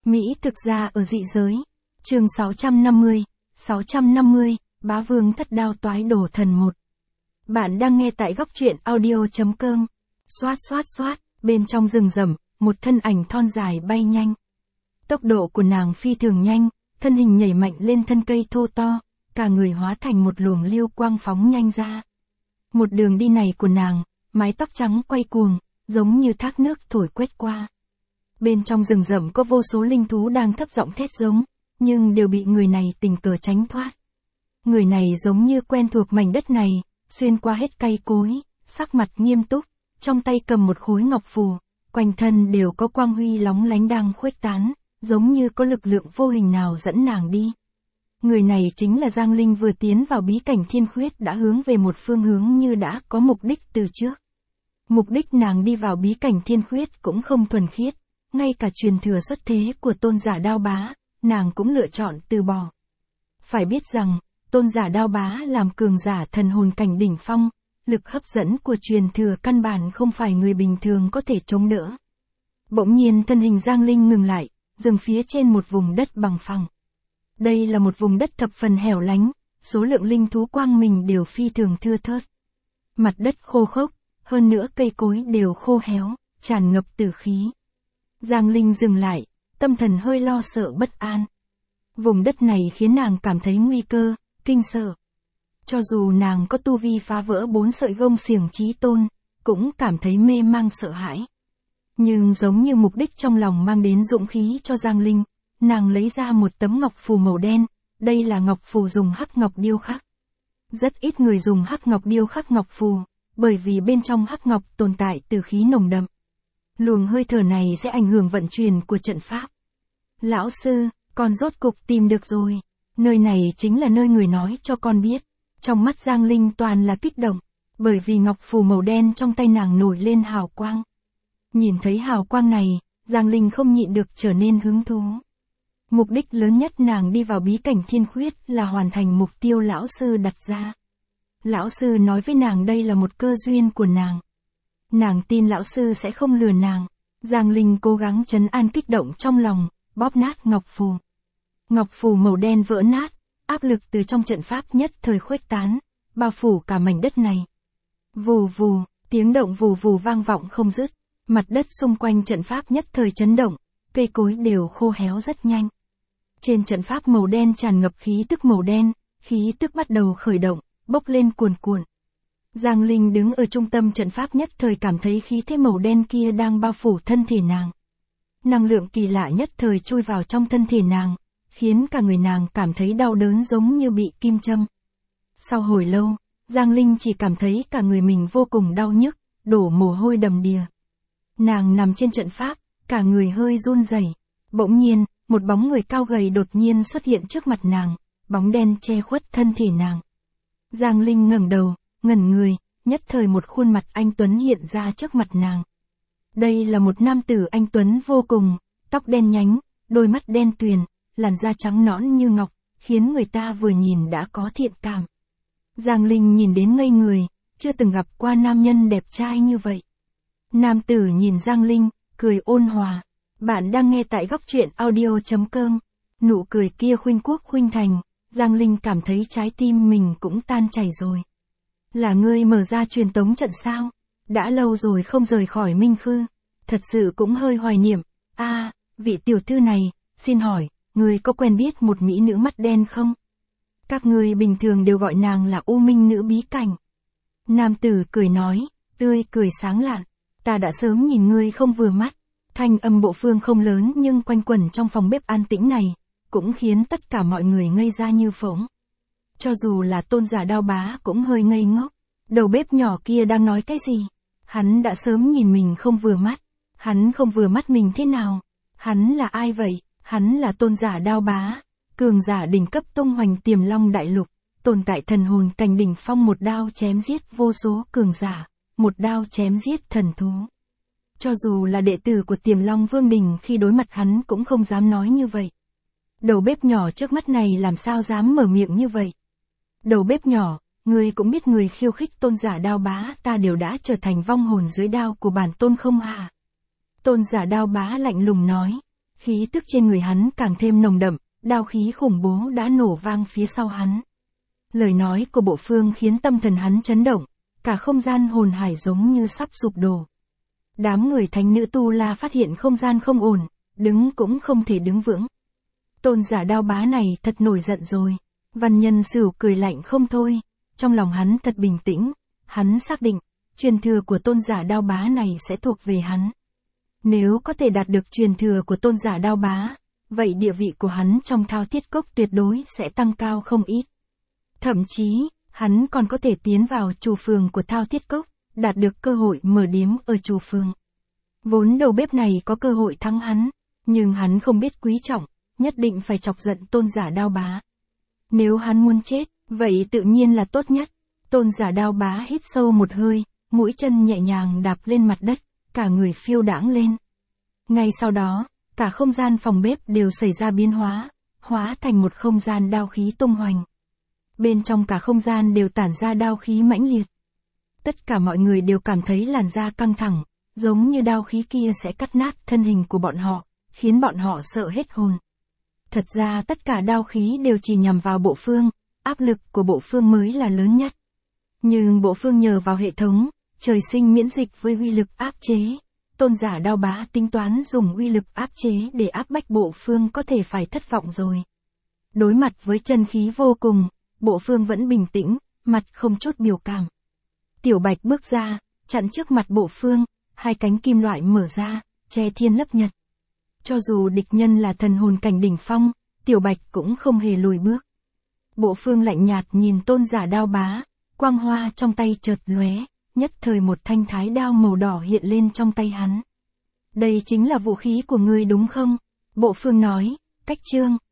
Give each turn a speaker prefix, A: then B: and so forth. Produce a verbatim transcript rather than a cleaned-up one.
A: Mỹ thực ra ở dị giới. Chương sáu trăm năm mươi, sáu trăm năm mươi, Bá Vương thất đao toái đổ thần một. Bạn đang nghe tại góc truyện audio chấm com. Xoát xoát xoát, bên trong rừng rậm, một thân ảnh thon dài bay nhanh. Tốc độ của nàng phi thường nhanh, thân hình nhảy mạnh lên thân cây thô to, cả người hóa thành một luồng lưu quang phóng nhanh ra. Một đường đi này của nàng, mái tóc trắng quay cuồng, giống như thác nước thổi quét qua. Bên trong rừng rậm có vô số linh thú đang thấp giọng thét giống, nhưng đều bị người này tình cờ tránh thoát. Người này giống như quen thuộc mảnh đất này, xuyên qua hết cây cối, sắc mặt nghiêm túc, trong tay cầm một khối ngọc phù, quanh thân đều có quang huy lóng lánh đang khuếch tán, giống như có lực lượng vô hình nào dẫn nàng đi. Người này chính là Giang Linh vừa tiến vào bí cảnh Thiên Khuyết đã hướng về một phương hướng như đã có mục đích từ trước. Mục đích nàng đi vào bí cảnh Thiên Khuyết cũng không thuần khiết, ngay cả truyền thừa xuất thế của tôn giả Đao Bá, nàng cũng lựa chọn từ bỏ. Phải biết rằng, tôn giả Đao Bá làm cường giả thần hồn cảnh đỉnh phong, lực hấp dẫn của truyền thừa căn bản không phải người bình thường có thể chống đỡ. Bỗng nhiên thân hình Giang Linh ngừng lại, dừng phía trên một vùng đất bằng phẳng. Đây là một vùng đất thập phần hẻo lánh, số lượng linh thú quang mình đều phi thường thưa thớt. Mặt đất khô khốc, hơn nữa cây cối đều khô héo, tràn ngập tử khí. Giang Linh dừng lại, tâm thần hơi lo sợ bất an. Vùng đất này khiến nàng cảm thấy nguy cơ, kinh sợ. Cho dù nàng có tu vi phá vỡ bốn sợi gông xiềng chí tôn, cũng cảm thấy mê mang sợ hãi. Nhưng giống như mục đích trong lòng mang đến dũng khí cho Giang Linh, nàng lấy ra một tấm ngọc phù màu đen, đây là ngọc phù dùng hắc ngọc điêu khắc. Rất ít người dùng hắc ngọc điêu khắc ngọc phù, bởi vì bên trong hắc ngọc tồn tại tử khí nồng đậm. Luồng hơi thở này sẽ ảnh hưởng vận chuyển của trận pháp. Lão sư, con rốt cục tìm được rồi. Nơi này chính là nơi người nói cho con biết. Trong mắt Giang Linh toàn là kích động, bởi vì ngọc phù màu đen trong tay nàng nổi lên hào quang. Nhìn thấy hào quang này, Giang Linh không nhịn được trở nên hứng thú. Mục đích lớn nhất nàng đi vào bí cảnh Thiên Khuyết là hoàn thành mục tiêu lão sư đặt ra. Lão sư nói với nàng đây là một cơ duyên của nàng. Nàng tin lão sư sẽ không lừa nàng. Giang Linh cố gắng trấn an kích động trong lòng, bóp nát ngọc phù. Ngọc phù màu đen vỡ nát, áp lực từ trong trận pháp nhất thời khuếch tán, bao phủ cả mảnh đất này. Vù vù, tiếng động vù vù vang vọng không dứt, mặt đất xung quanh trận pháp nhất thời chấn động, cây cối đều khô héo rất nhanh. Trên trận pháp màu đen tràn ngập khí tức màu đen, khí tức bắt đầu khởi động, bốc lên cuồn cuộn. Giang Linh đứng ở trung tâm trận pháp nhất thời cảm thấy khí thế màu đen kia đang bao phủ thân thể nàng. Năng lượng kỳ lạ nhất thời chui vào trong thân thể nàng, khiến cả người nàng cảm thấy đau đớn giống như bị kim châm. Sau hồi lâu, Giang Linh chỉ cảm thấy cả người mình vô cùng đau nhức, đổ mồ hôi đầm đìa. Nàng nằm trên trận pháp, cả người hơi run rẩy. Bỗng nhiên, một bóng người cao gầy đột nhiên xuất hiện trước mặt nàng, bóng đen che khuất thân thể nàng. Giang Linh ngẩng đầu, ngẩn người, nhất thời một khuôn mặt anh tuấn hiện ra trước mặt nàng. Đây là một nam tử anh tuấn vô cùng, tóc đen nhánh, đôi mắt đen tuyền, làn da trắng nõn như ngọc, khiến người ta vừa nhìn đã có thiện cảm. Giang Linh nhìn đến ngây người, chưa từng gặp qua nam nhân đẹp trai như vậy. Nam tử nhìn Giang Linh, cười ôn hòa. Bạn đang nghe tại góc truyện audio chấm com. Nụ cười kia khuynh quốc khuynh thành, Giang Linh cảm thấy trái tim mình cũng tan chảy rồi. Là ngươi mở ra truyền tống trận sao? Đã lâu rồi không rời khỏi Minh Khư. Thật sự cũng hơi hoài niệm. A, à, vị tiểu thư này, xin hỏi, ngươi có quen biết một mỹ nữ mắt đen không? Các ngươi bình thường đều gọi nàng là U Minh nữ bí cảnh. Nam tử cười nói, tươi cười sáng lạn. Ta đã sớm nhìn ngươi không vừa mắt. Thanh âm bộ phương không lớn nhưng quanh quẩn trong phòng bếp an tĩnh này, cũng khiến tất cả mọi người ngây ra như phỗng. Cho dù là tôn giả Đao Bá cũng hơi ngây ngốc. Đầu bếp nhỏ kia đang nói cái gì? Hắn đã sớm nhìn mình không vừa mắt. Hắn không vừa mắt mình thế nào? Hắn là ai vậy? Hắn là tôn giả Đao Bá, cường giả đỉnh cấp tung hoành Tiềm Long đại lục, tồn tại thần hồn cảnh đỉnh phong, một đao chém giết vô số cường giả, một đao chém giết thần thú. Cho dù là đệ tử của Tiềm Long Vương Đình khi đối mặt hắn cũng không dám nói như vậy. Đầu bếp nhỏ trước mắt này làm sao dám mở miệng như vậy? Đầu bếp nhỏ, ngươi cũng biết người khiêu khích tôn giả Đao Bá ta đều đã trở thành vong hồn dưới đao của bản tôn không hả? Tôn giả Đao Bá lạnh lùng nói. Khí tức trên người hắn càng thêm nồng đậm, đao khí khủng bố đã nổ vang phía sau hắn. Lời nói của Bộ Phương khiến tâm thần hắn chấn động, cả không gian hồn hải giống như sắp sụp đổ. Đám người thánh nữ Tu La phát hiện không gian không ổn, đứng cũng không thể đứng vững. Tôn giả đao bá này thật nổi giận rồi. Văn Nhân Sửu cười lạnh không thôi, trong lòng hắn thật bình tĩnh, hắn xác định, truyền thừa của tôn giả đao bá này sẽ thuộc về hắn. Nếu có thể đạt được truyền thừa của tôn giả đao bá, vậy địa vị của hắn trong Thao Thiết Cốc tuyệt đối sẽ tăng cao không ít. Thậm chí, hắn còn có thể tiến vào trù phường của Thao Thiết Cốc, đạt được cơ hội mở điếm ở trù phường. Vốn đầu bếp này có cơ hội thắng hắn, nhưng hắn không biết quý trọng, nhất định phải chọc giận tôn giả đao bá. Nếu hắn muốn chết, vậy tự nhiên là tốt nhất. Tôn giả đao bá hít sâu một hơi, mũi chân nhẹ nhàng đạp lên mặt đất, cả người phiêu đãng lên. Ngay sau đó, cả không gian phòng bếp đều xảy ra biến hóa, hóa thành một không gian đao khí tung hoành. Bên trong cả không gian đều tản ra đao khí mãnh liệt. Tất cả mọi người đều cảm thấy làn da căng thẳng, giống như đao khí kia sẽ cắt nát thân hình của bọn họ, khiến bọn họ sợ hết hồn. Thật ra tất cả đao khí đều chỉ nhằm vào Bộ Phương, áp lực của Bộ Phương mới là lớn nhất. Nhưng Bộ Phương nhờ vào hệ thống, trời sinh miễn dịch với uy lực áp chế. Tôn giả đao bá tính toán dùng uy lực áp chế để áp bách Bộ Phương có thể phải thất vọng rồi. Đối mặt với chân khí vô cùng, Bộ Phương vẫn bình tĩnh, mặt không chút biểu cảm. Tiểu Bạch bước ra, chặn trước mặt Bộ Phương, hai cánh kim loại mở ra, che thiên lấp nhật. Cho dù địch nhân là thần hồn cảnh đỉnh phong, Tiểu Bạch cũng không hề lùi bước. Bộ Phương lạnh nhạt nhìn tôn giả đao bá, quang hoa trong tay chợt lóe, nhất thời một thanh thái đao màu đỏ hiện lên trong tay hắn. Đây chính là vũ khí của ngươi đúng không? Bộ Phương nói, cách chương.